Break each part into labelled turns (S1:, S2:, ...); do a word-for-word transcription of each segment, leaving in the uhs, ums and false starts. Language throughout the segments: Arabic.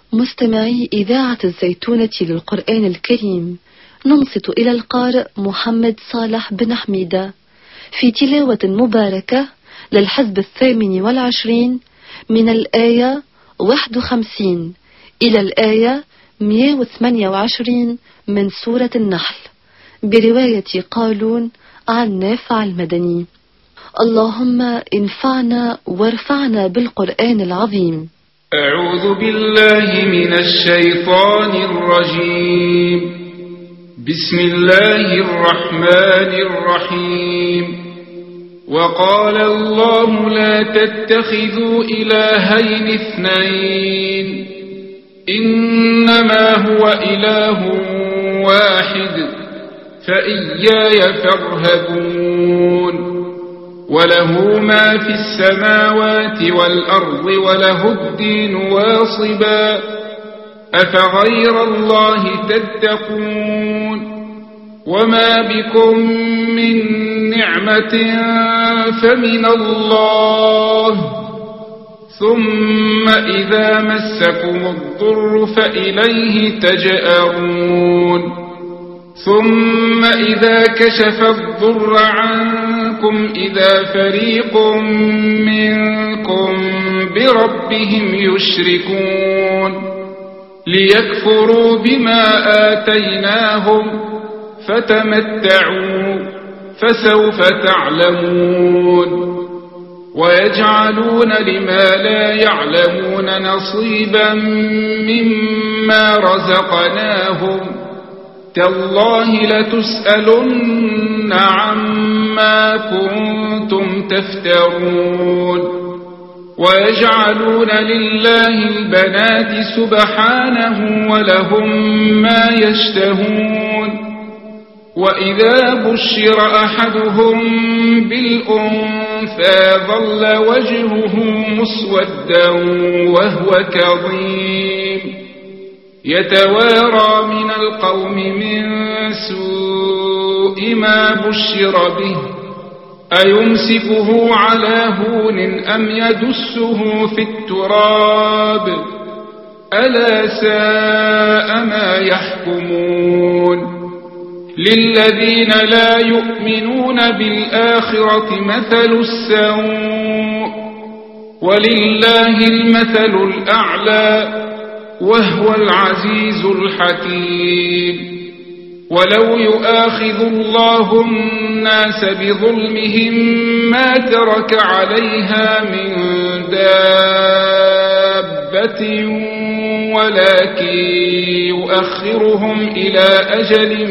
S1: مستمعي إذاعة الزيتونة للقرآن الكريم، ننصت إلى القارئ محمد صالح بن حميدة في تلاوة مباركة للحزب الثامن والعشرين من الآية واحد وخمسين إلى الآية مئة وثمانية وعشرين من سورة النحل، برواية قالون عن نافع المدني. اللهم انفعنا وارفعنا بالقرآن العظيم.
S2: أعوذ بالله من الشيطان الرجيم. بسم الله الرحمن الرحيم. وقال الله لا تتخذوا إلهين اثنين إنما هو إله واحد فإياي فارهبون. وله ما في السماوات والأرض وله الدين واصبا أفغير الله تتقون. وما بكم من نعمة فمن الله ثم إذا مسكم الضر فإليه تجأرون. ثم إذا كشف الضر عنكم إذا فريق منكم بربهم يشركون ليكفروا بما آتيناهم فتمتعوا فسوف تعلمون. ويجعلون لما لا يعلمون نصيبا مما رزقناهم تالله لتسألن عما كنتم تفترون. ويجعلون لله البنات سبحانه ولهم ما يشتهون. وإذا بشر أحدهم بالأنثى ظل وجهه مسودا وهو كظيم يتوارى من القوم من سوء ما بشر به أيمسكه على هون أم يدسه في التراب ألا ساء ما يحكمون. للذين لا يؤمنون بالآخرة مثل السوء ولله المثل الأعلى وهو العزيز الحكيم. ولو يؤاخذ الله الناس بظلمهم ما ترك عليها من دابة ولكن يؤخرهم إلى أجل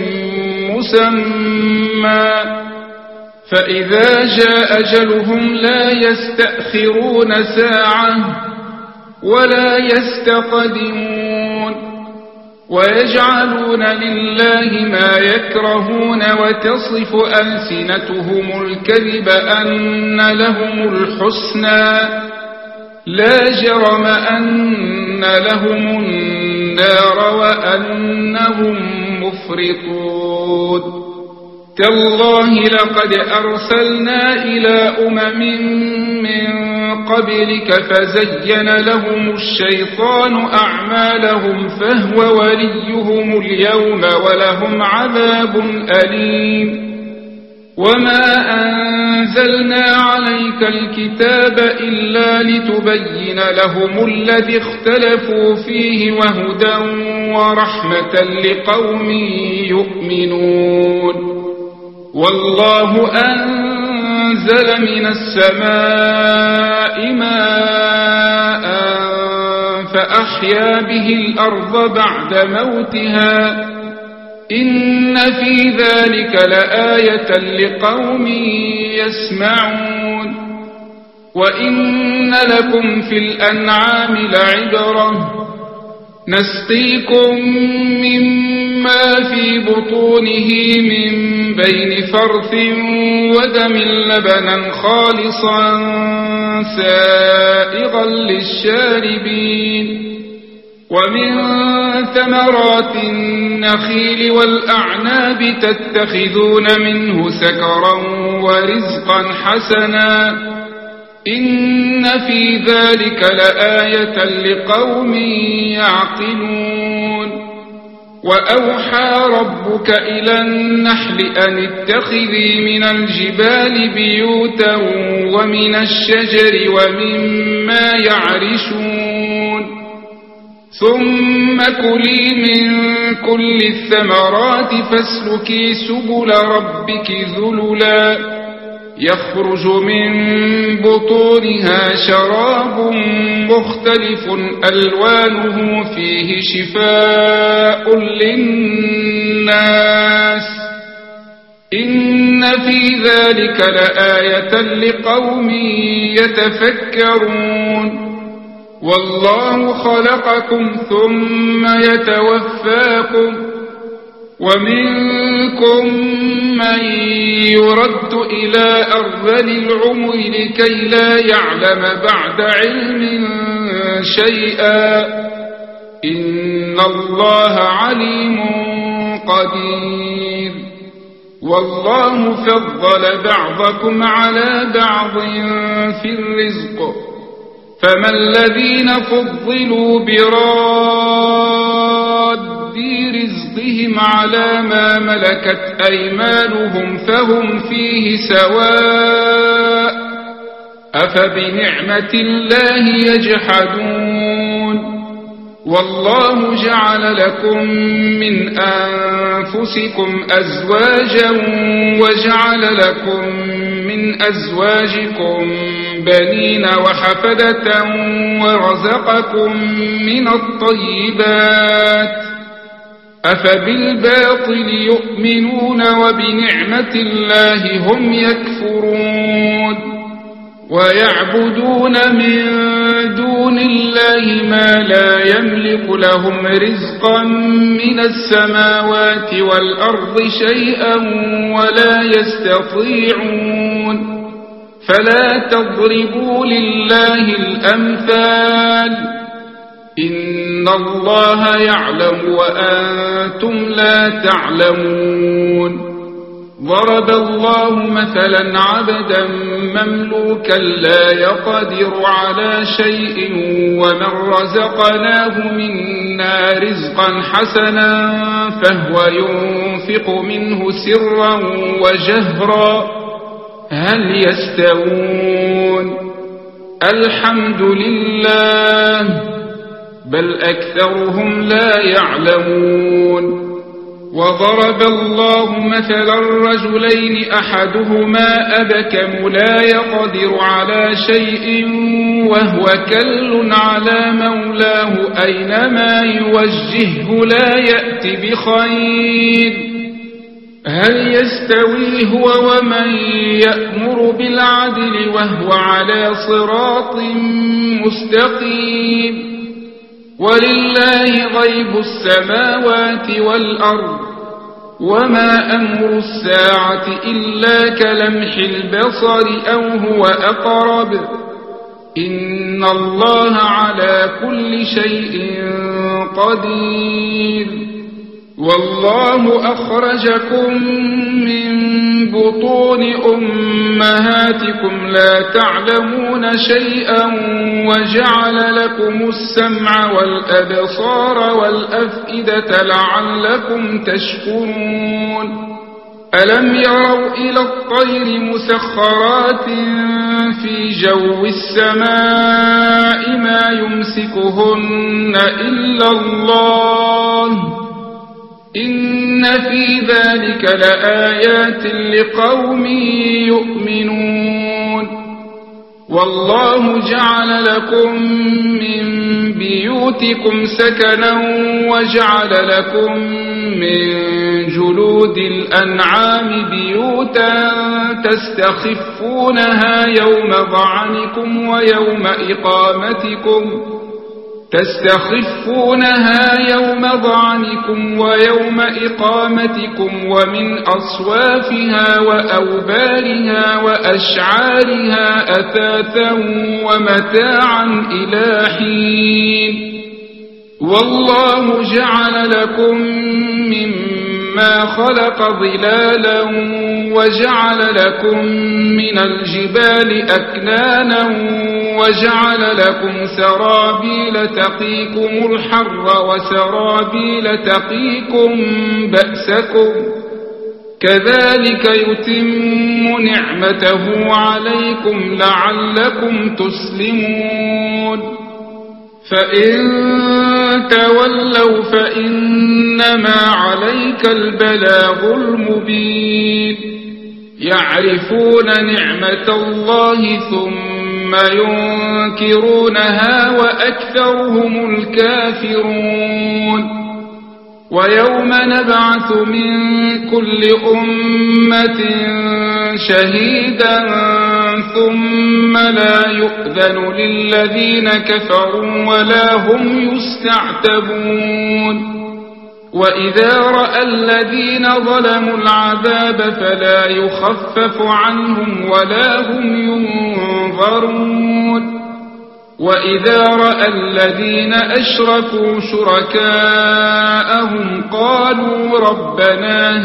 S2: مسمى فإذا جاء أجلهم لا يستأخرون ساعة ولا يستقدمون. ويجعلون لله ما يكرهون وتصف ألسنتهم الكذب أن لهم الحسنى لا جرم أن لهم النار وأنهم مفرطون. تالله لقد أرسلنا إلى أمم من قبلك فزين لهم الشيطان أعمالهم فهو وليهم اليوم ولهم عذاب أليم. وما أنزلنا عليك الكتاب إلا لتبين لهم الذي اختلفوا فيه وهدى ورحمة لقوم يؤمنون. والله أنزل من السماء ماء فأحيا به الأرض بعد موتها إن في ذلك لآية لقوم يسمعون. وإن لكم في الأنعام لعبرة نسقيكم مما في بطونه من بين فرث ودم لبنا خالصا سائغا للشاربين. ومن ثمرات النخيل والأعناب تتخذون منه سكرا ورزقا حسنا إن في ذلك لآية لقوم يعقلون وأوحى ربك إلى النحل أن اتخذي من الجبال بيوتا ومن الشجر ومما يعرشون ثم كلي من كل الثمرات فاسلكي سبل ربك ذللا يخرج من بطونها شراب مختلف ألوانه فيه شفاء للناس إن في ذلك لآية لقوم يتفكرون والله خلقكم ثم يتوفاكم ومنكم من يرد إلى أرذل العمر لكي لا يعلم بعد علم شيئا إن الله عليم قدير والله فضل بعضكم على بعض في الرزق فما الذين فضلوا براد رزقهم على ما ملكت أيمانهم فهم فيه سواء أفبنعمة الله يجحدون والله جعل لكم من أنفسكم أزواجا وجعل لكم من أزواجكم بنين وحفدة ورزقكم من الطيبات أفبالباطل يؤمنون وبنعمة الله هم يكفرون ويعبدون من دون الله ما لا يملك لهم رزقا من السماوات والأرض شيئا ولا يستطيعون فلا تضربوا لله الأمثال إن الله يعلم وأنتم لا تعلمون ضرب الله مثلا عبدا مملوكا لا يقدر على شيء ومن رزقناه منا رزقا حسنا فهو ينفق منه سرا وجهرا هل يستوون الحمد لله بل أكثرهم لا يعلمون وضرب الله مثلا رجلين أحدهما أبكم لا يقدر على شيء وهو كل على مولاه أينما يوجهه لا يأتي بخير هل يستوي هو ومن يأمر بالعدل وهو على صراط مستقيم ولله غيب السماوات والأرض وما أمر الساعة إلا كلمح البصر أو هو أقرب إن الله على كل شيء قدير والله أخرجكم من بطون أمهاتكم لا تعلمون شيئا وجعل لكم السمع والأبصار والأفئدة لعلكم تشكرون ألم يروا إلى الطير مسخرات في جو السماء ما يمسكهن إلا الله إن في ذلك لآيات لقوم يؤمنون والله جعل لكم من بيوتكم سكنا وجعل لكم من جلود الأنعام بيوتا تستخفونها يوم ظعنكم ويوم إقامتكم تستخفونها يوم ظعنكم ويوم إقامتكم ومن أصوافها وأوبارها وأشعارها أثاثا ومتاعا إلى حين والله جعل لكم مما ما خلق ظلالا وجعل لكم من الجبال أكنانا وجعل لكم سرابيل تقيكم الحر وسرابيل تقيكم بأسكم كذلك يتم نعمته عليكم لعلكم تسلمون فإن تولوا فإنما عليك البلاغ المبين يعرفون نعمة الله ثم ينكرونها وأكثرهم الكافرون ويوم نبعث من كل أمة شهيدا ثم لا يؤذن للذين كفروا ولا هم يستعتبون وإذا رأى الذين ظلموا العذاب فلا يخفف عنهم ولا هم ينظرون وإذا رأى الذين أشركوا شركاءهم قالوا ربنا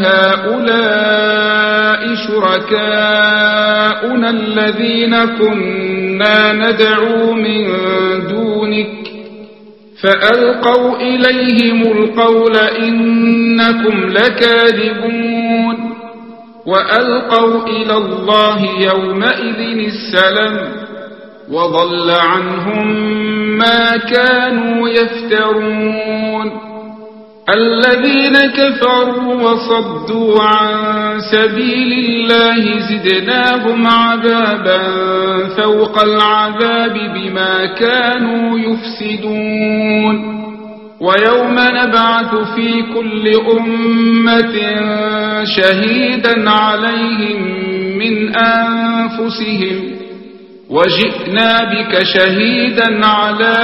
S2: هؤلاء شركاؤنا الذين كنا ندعو من دونك فألقوا إليهم القول إنكم لكاذبون وألقوا إلى الله يومئذ السلام وضل عنهم ما كانوا يفترون الذين كفروا وصدوا عن سبيل الله زدناهم عذابا فوق العذاب بما كانوا يفسدون ويوم نبعث في كل أمة شهيدا عليهم من أنفسهم وجئنا بك شهيدا على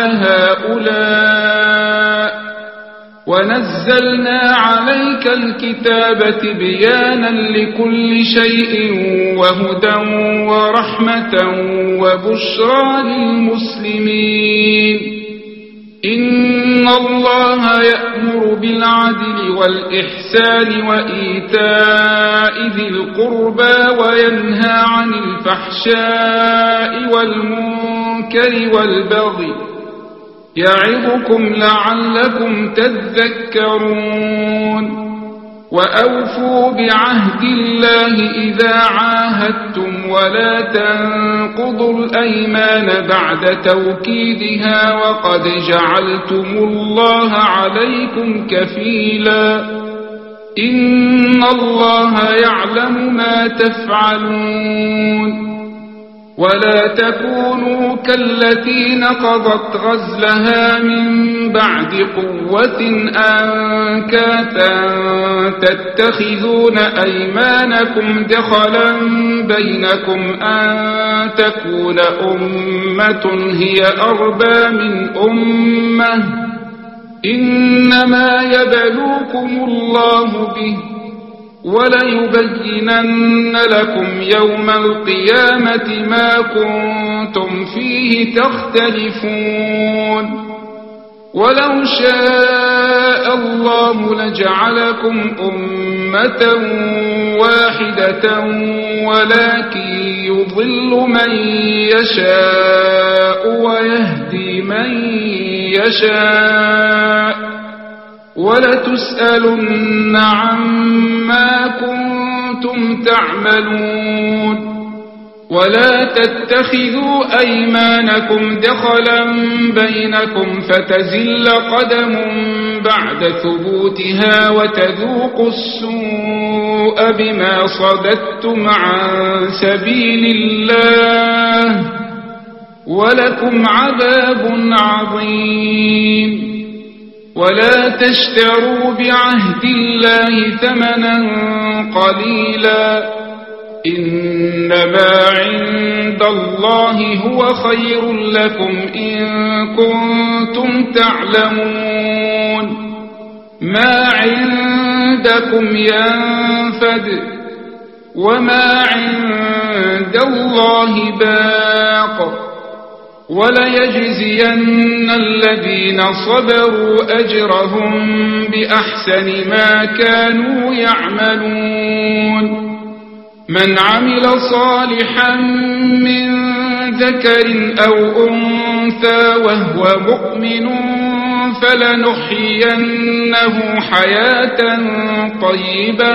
S2: هؤلاء ونزلنا عليك الكتاب تبيانا لكل شيء وهدى ورحمة وبشرى للمسلمين إن الله يأمر بالعدل والإحسان وإيتاء ذي القربى وينهى عن الفحشاء والمنكر والبغي يعظكم لعلكم تذكرون وأوفوا بعهد الله إذا عاهدتم ولا تنقضوا الأيمان بعد توكيدها وقد جعلتم الله عليكم كفيلا إن الله يعلم ما تفعلون ولا تكونوا كالتي نقضت غزلها من بعد قوة أنكاثا تتخذون أيمانكم دخلا بينكم أن تكون أمة هي أربى من أمة إنما يبلوكم الله به وليبينن لكم يوم القيامة ما كنتم فيه تختلفون ولو شاء الله لجعلكم أمة واحدة ولكن يضل من يشاء ويهدي من يشاء ولتسألن عما كنتم تعملون ولا تتخذوا أيمانكم دخلا بينكم فتزل قدم بعد ثبوتها وتذوقوا السوء بما صددتم عن سبيل الله ولكم عذاب عظيم ولا تشتروا بعهد الله ثمنا قليلا إنما عند الله هو خير لكم إن كنتم تعلمون ما عندكم ينفد وما عند الله باق وليجزين الذين صبروا أجرهم بأحسن ما كانوا يعملون من عمل صالحا من ذكر أو أنثى وهو مؤمن فلنحيينه حياة طيبة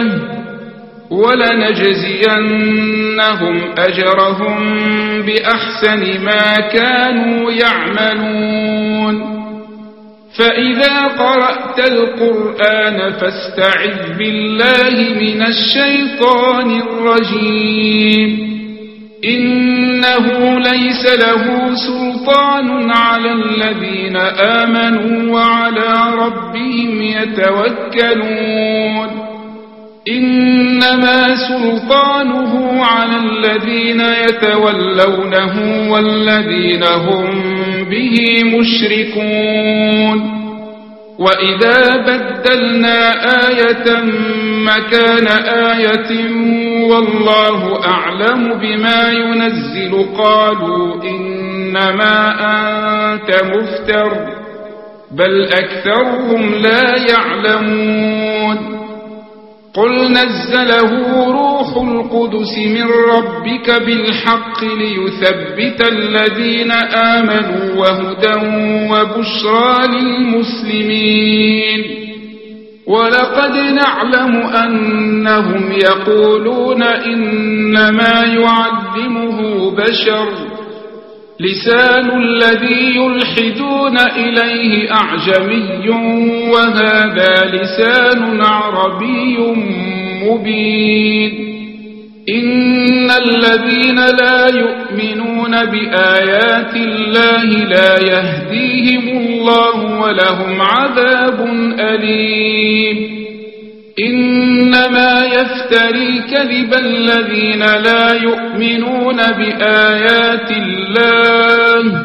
S2: ولنجزينهم أجرهم بأحسن ما كانوا يعملون فإذا قرأت القرآن فاستعذ بالله من الشيطان الرجيم إنه ليس له سلطان على الذين آمنوا وعلى ربهم يتوكلون إنما سلطانه على الذين يتولونه والذين هم به مشركون وإذا بدلنا آية مكان آية والله أعلم بما ينزل قالوا إنما أنت مفتر بل أكثرهم لا يعلمون قل نزله روح القدس من ربك بالحق ليثبت الذين آمنوا وهدى وبشرى للمسلمين ولقد نعلم أنهم يقولون إنما يعلمه بشر لسان الذي يلحدون إليه أعجمي وهذا لسان عربي مبين إن الذين لا يؤمنون بآيات الله لا يهديهم الله ولهم عذاب أليم إنما يفتري الكذب الذين لا يؤمنون بآيات الله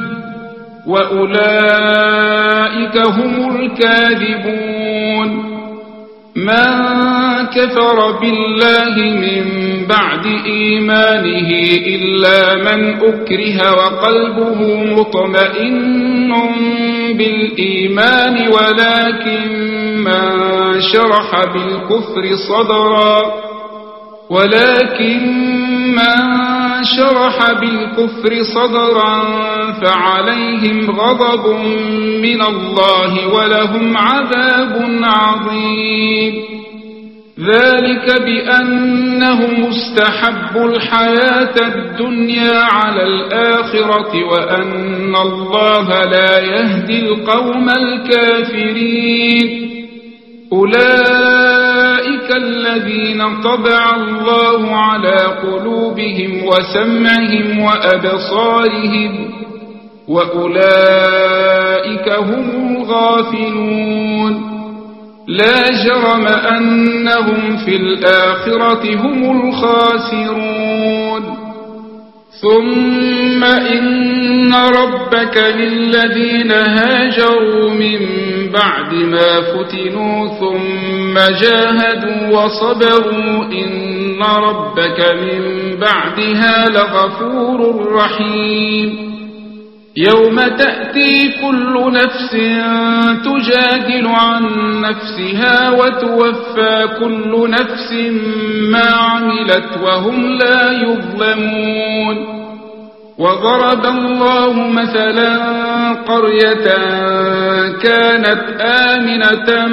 S2: وأولئك هم الكاذبون من كفر بالله من بعد إيمانه إلا من أكره وقلبه مطمئن بالإيمان ولكن من شرح بالكفر صدرا ولكن من شرح بالكفر صدرا فعليهم غضب من الله ولهم عذاب عظيم ذلك بأنهم استحبوا الحياة الدنيا على الآخرة وأن الله لا يهدي القوم الكافرين أولئك الذين طبع الله على قلوبهم وسمعهم وأبصارهم وأولئك هم الغافلون لا جرم أنهم في الآخرة هم الخاسرون ثم إن ربك للذين هاجروا من بعد ما فتنوا ثم جاهدوا وصبروا إن ربك من بعدها لغفور رحيم يوم تأتي كل نفس تجادل عن نفسها وتوفى كل نفس ما عملت وهم لا يظلمون وضرب الله مثلا قرية كانت آمنة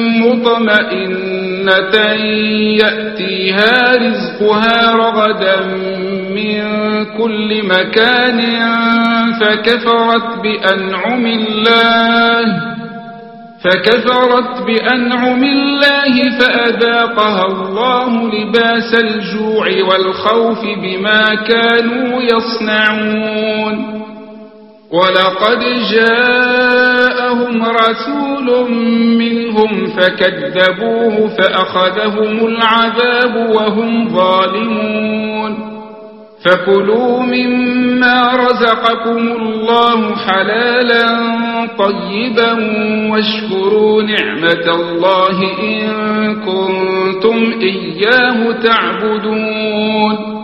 S2: مطمئنة يأتيها رزقها رغدا من كل مكان فكفرت بأنعم الله فكفرت بأنعم الله فأذاقها الله لباس الجوع والخوف بما كانوا يصنعون ولقد جاءهم رسول منهم فكذبوه فأخذهم العذاب وهم ظالمون فكلوا مما رزقكم الله حلالا طيبا واشكروا نعمة الله إن كنتم إياه تعبدون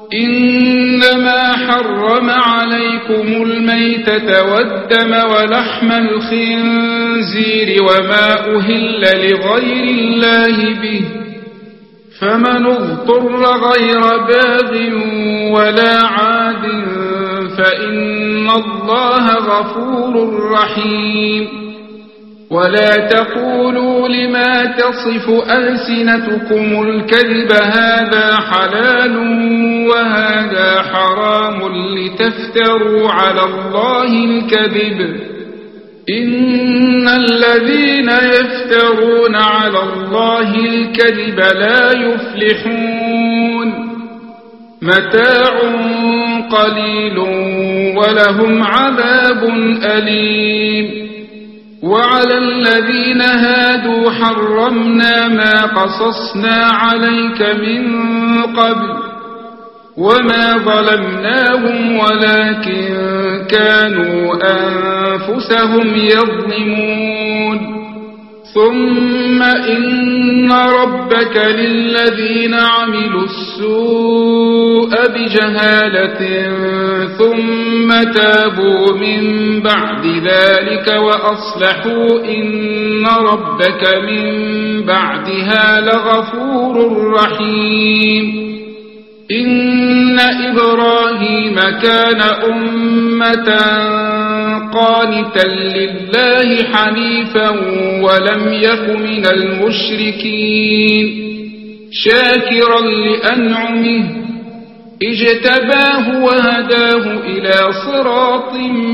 S2: إنما حرم عليكم الميتة والدم ولحم الخنزير وما أهل لغير الله به فمن اضطر غير باغ ولا عاد فإن الله غفور رحيم ولا تقولوا لما تصف ألسنتكم الكذب هذا حلال وهذا حرام لتفتروا على الله الكذب إن الذين يفترون على الله الكذب لا يفلحون متاع قليل ولهم عذاب أليم وعلى الذين هادوا حرمنا ما قصصنا عليك من قبل وما ظلمناهم ولكن كانوا أنفسهم يظلمون ثم إن ربك للذين عملوا السوء بجهالة ثم تابوا من بعد ذلك وأصلحوا إن ربك من بعدها لغفور رحيم إن إبراهيم كان أمة قانتا لله حنيفا ولم يك من المشركين شاكرا لأنعمه اجتباه وهداه إلى صراط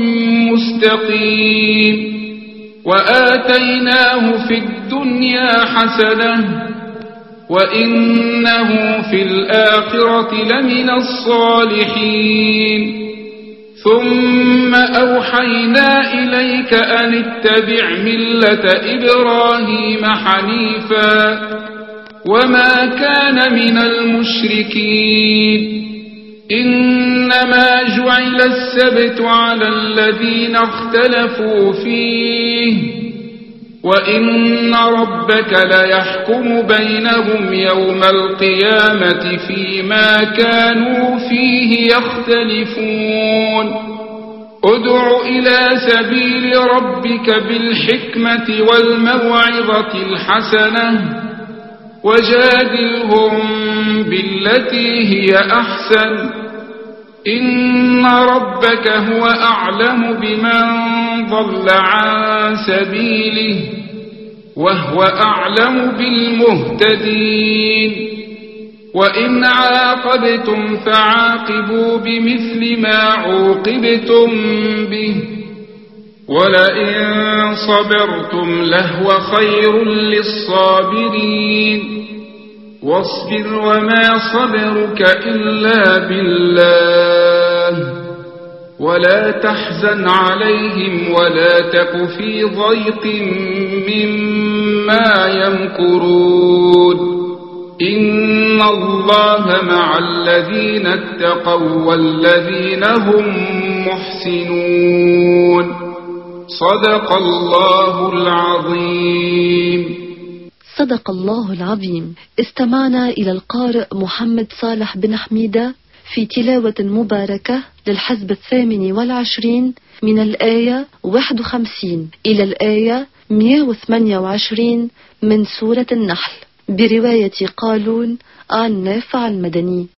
S2: مستقيم وآتيناه في الدنيا حسنة وإنه في الآخرة لمن الصالحين ثم أوحينا إليك أن اتبع ملة إبراهيم حنيفا وما كان من المشركين إنما جعل السبت على الذين اختلفوا فيه وإن ربك ليحكم بينهم يوم القيامة فيما كانوا فيه يختلفون ادع إلى سبيل ربك بالحكمة والموعظة الحسنة وجادلهم بالتي هي أحسن إن ربك هو أعلم بمن ضل عن سبيله وهو أعلم بالمهتدين وإن عاقبتم فعاقبوا بمثل ما عوقبتم به ولئن صبرتم لهو خير للصابرين واصبر وما صبرك إلا بالله ولا تحزن عليهم ولا تك في ضيق مما يمكرون إن الله مع الذين اتقوا والذين هم محسنون صدق الله العظيم.
S1: صدق الله العظيم. استمعنا إلى القارئ محمد صالح بن حميدة في تلاوة مباركة للحزب الثامن والعشرين من الآية واحد وخمسين إلى الآية مئة وثمانية وعشرين من سورة النحل برواية قالون عن نافع المدني.